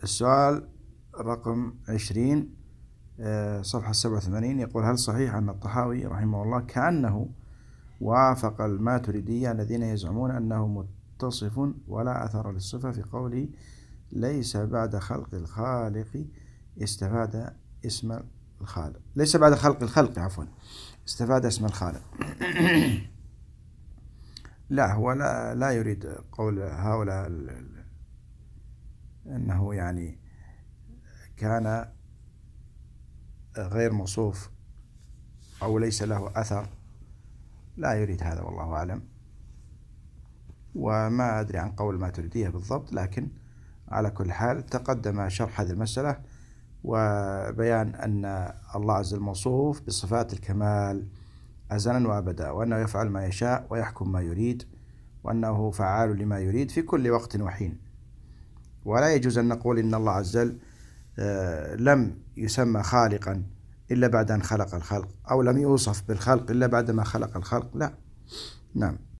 السؤال رقم 20 صفحة 87 يقول: هل صحيح أن الطحاوي رحمه الله كأنه وافق الماتريدية الذين يزعمون أنه متصف ولا أثر للصفة في قوله ليس بعد خلق الخالق استفاد اسم الخالق، ليس بعد خلق الخلق عفوا استفاد اسم الخالق. لا، هو لا يريد قول هؤلاء أنه يعني كان غير موصوف أو ليس له أثر، لا يريد هذا والله أعلم، وما أدري عن قول الماتريدية بالضبط، لكن على كل حال تقدم شرح هذه المسألة وبيان أن الله عز وجل موصوف بصفات الكمال أزلا وأبدا، وأنه يفعل ما يشاء ويحكم ما يريد، وأنه فعال لما يريد في كل وقت وحين. ولا يجوز أن نقول إن الله عز وجل لم يسمى خالقا إلا بعد أن خلق الخلق، أو لم يوصف بالخلق إلا بعد ما خلق الخلق، لا. نعم.